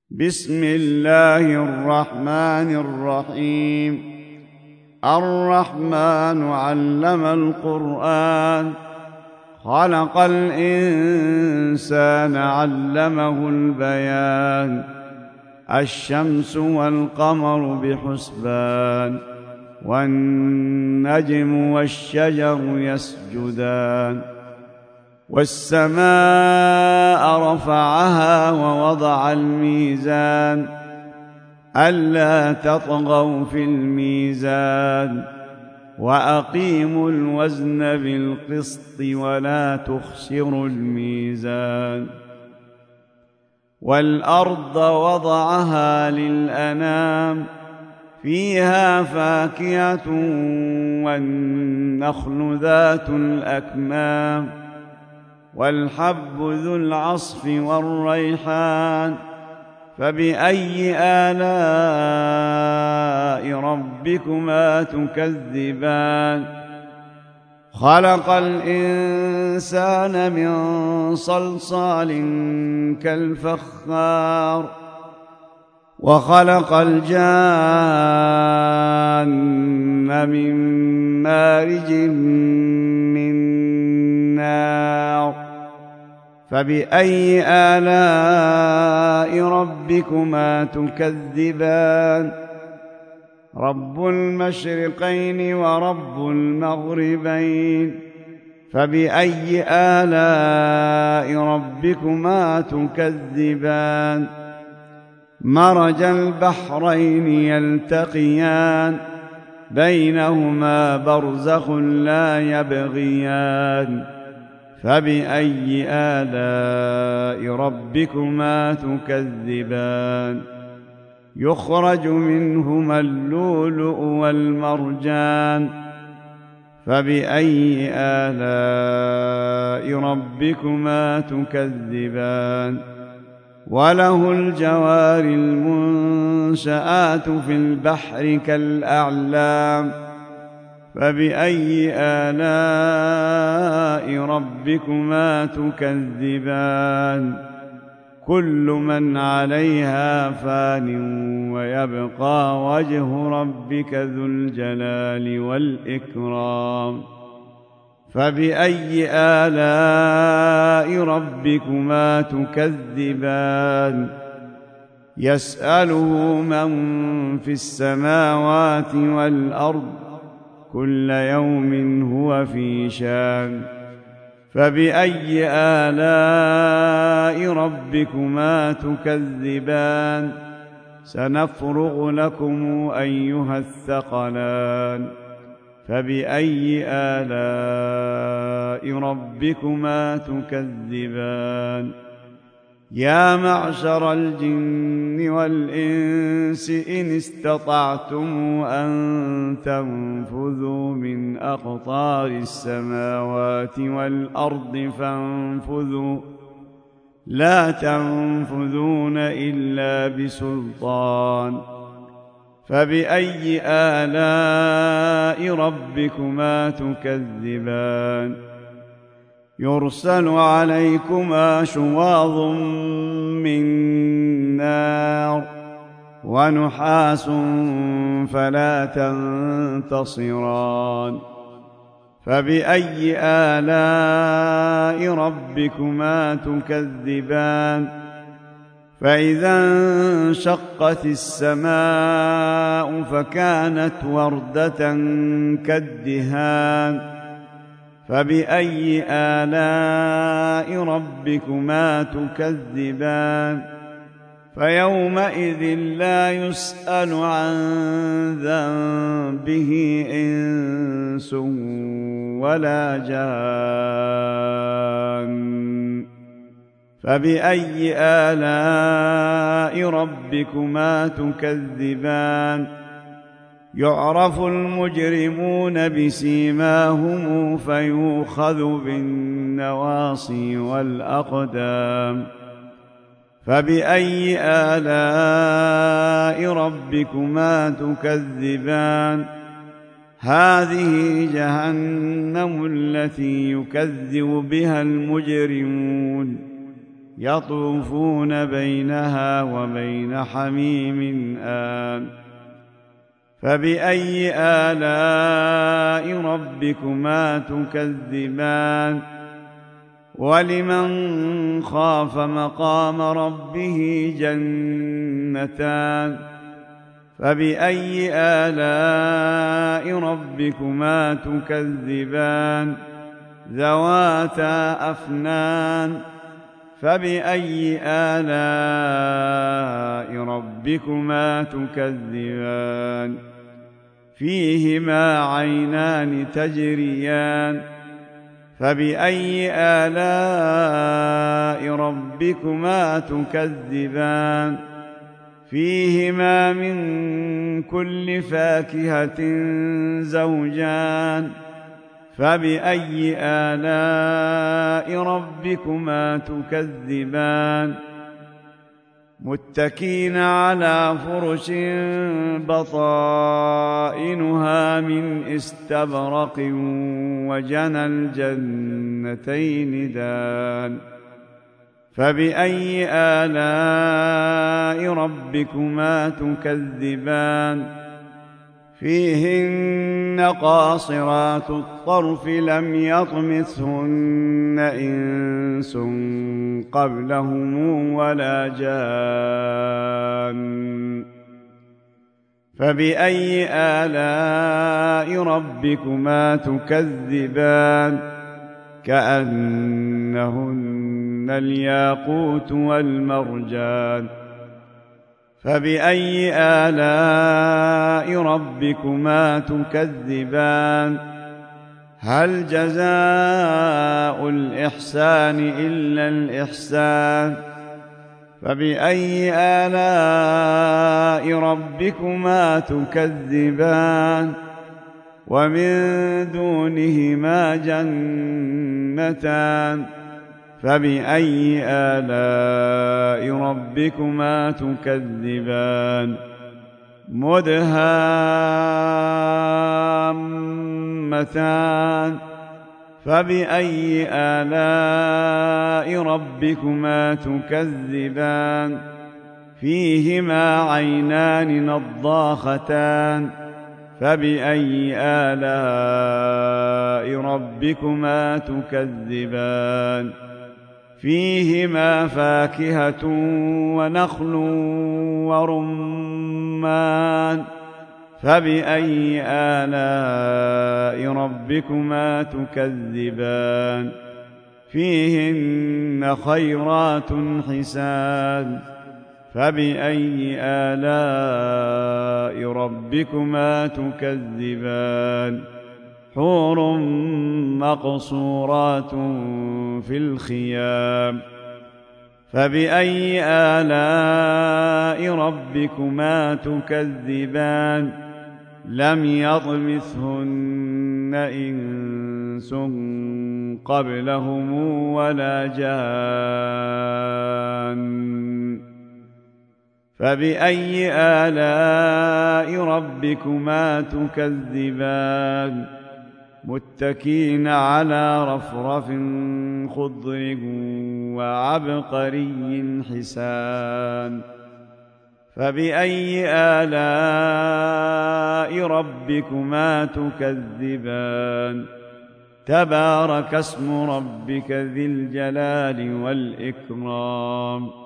بسم الله الرحمن الرحيم. الرحمن علم القرآن، خلق الإنسان علمه البيان. الشمس والقمر بحسبان، والنجم والشجر يسجدان. والسماء رفعها ووضع الميزان، ألا تطغوا في الميزان، وأقيموا الوزن بالقسط ولا تخسروا الميزان. والأرض وضعها للأنام، فيها فاكهة والنخل ذات الأكمام، والحب ذو العصف والريحان. فبأي آلاء ربكما تكذبان؟ خلق الإنسان من صلصال كالفخار، وخلق الجان من مارج من نار. فبأي آلاء ربكما تكذبان؟ رب المشرقين ورب المغربين. فبأي آلاء ربكما تكذبان؟ مرج البحرين يلتقيان، بينهما برزخ لا يبغيان. فبأي آلاء ربكما تكذبان؟ يخرج منهما اللؤلؤ والمرجان. فبأي آلاء ربكما تكذبان؟ وله الجوار المنشآت في البحر كالأعلام. فبأي آلاء ربكما تكذبان؟ كل من عليها فان، ويبقى وجه ربك ذو الجلال والإكرام. فبأي آلاء ربكما تكذبان؟ يسأله من في السماوات والأرض، كل يوم هو في شان. فبأي آلاء ربكما تكذبان؟ سنفرغ لكم أيها الثقلان. فبأي آلاء ربكما تكذبان؟ يا معشر الجن والإنس إن استطعتم أن تنفذوا من أقطار السماوات والأرض فانفذوا، لا تنفذون إلا بسلطان. فبأي آلاء ربكما تكذبان؟ يرسل عليكما شواظ من نار، ونحاس فلا تنتصران. فبأي آلاء ربكما تكذبان؟ فإذا انشقت السماء فكانت وردة كالدهان. فبأي آلاء ربكما تكذبان؟ فيومئذ لا يسأل عن ذنبه إنس ولا جان. فبأي آلاء ربكما تكذبان؟ يعرف المجرمون بسيماهم فيؤخذ بالنواصي والأقدام. فبأي آلاء ربكما تكذبان؟ هذه جهنم التي يكذب بها المجرمون. يطوفون بينها وبين حميم آن فبأي آلاء ربكما تكذبان ولمن خاف مقام ربه جنتان فبأي آلاء ربكما تكذبان ذواتا أفنان فبأي آلاء ربكما تكذبان فيهما عينان تجريان فبأي آلاء ربكما تكذبان فيهما من كل فاكهة زوجان فبأي آلاء ربكما تكذبان متكين على فرش بطائنها من استبرق وجنى الجنتين دان فبأي آلاء ربكما تكذبان فيهن قاصرات الطرف لم يطمثهن إنس قبلهم ولا جان فبأي آلاء ربكما تكذبان كأنهن الياقوت والمرجان فبأي آلاء ربكما تكذبان هل جزاء الإحسان إلا الإحسان فبأي آلاء ربكما تكذبان ومن دونهما جنتان فبأي آلاء ربكما تكذبان مدهامتان فبأي آلاء ربكما تكذبان فيهما عينان نضاختان فبأي آلاء ربكما تكذبان فيهما فاكهة ونخل ورمان فبأي آلاء ربكما تكذبان فيهن خيرات حسان فبأي آلاء ربكما تكذبان حور مقصورات في الخيام فبأي آلاء ربكما تكذبان لم يطمثهن إنس قبلهم ولا جان فبأي آلاء ربكما تكذبان متكين على رفرف خضر وعبقري حسان فبأي آلاء ربكما تكذبان تبارك اسم ربك ذي الجلال والإكرام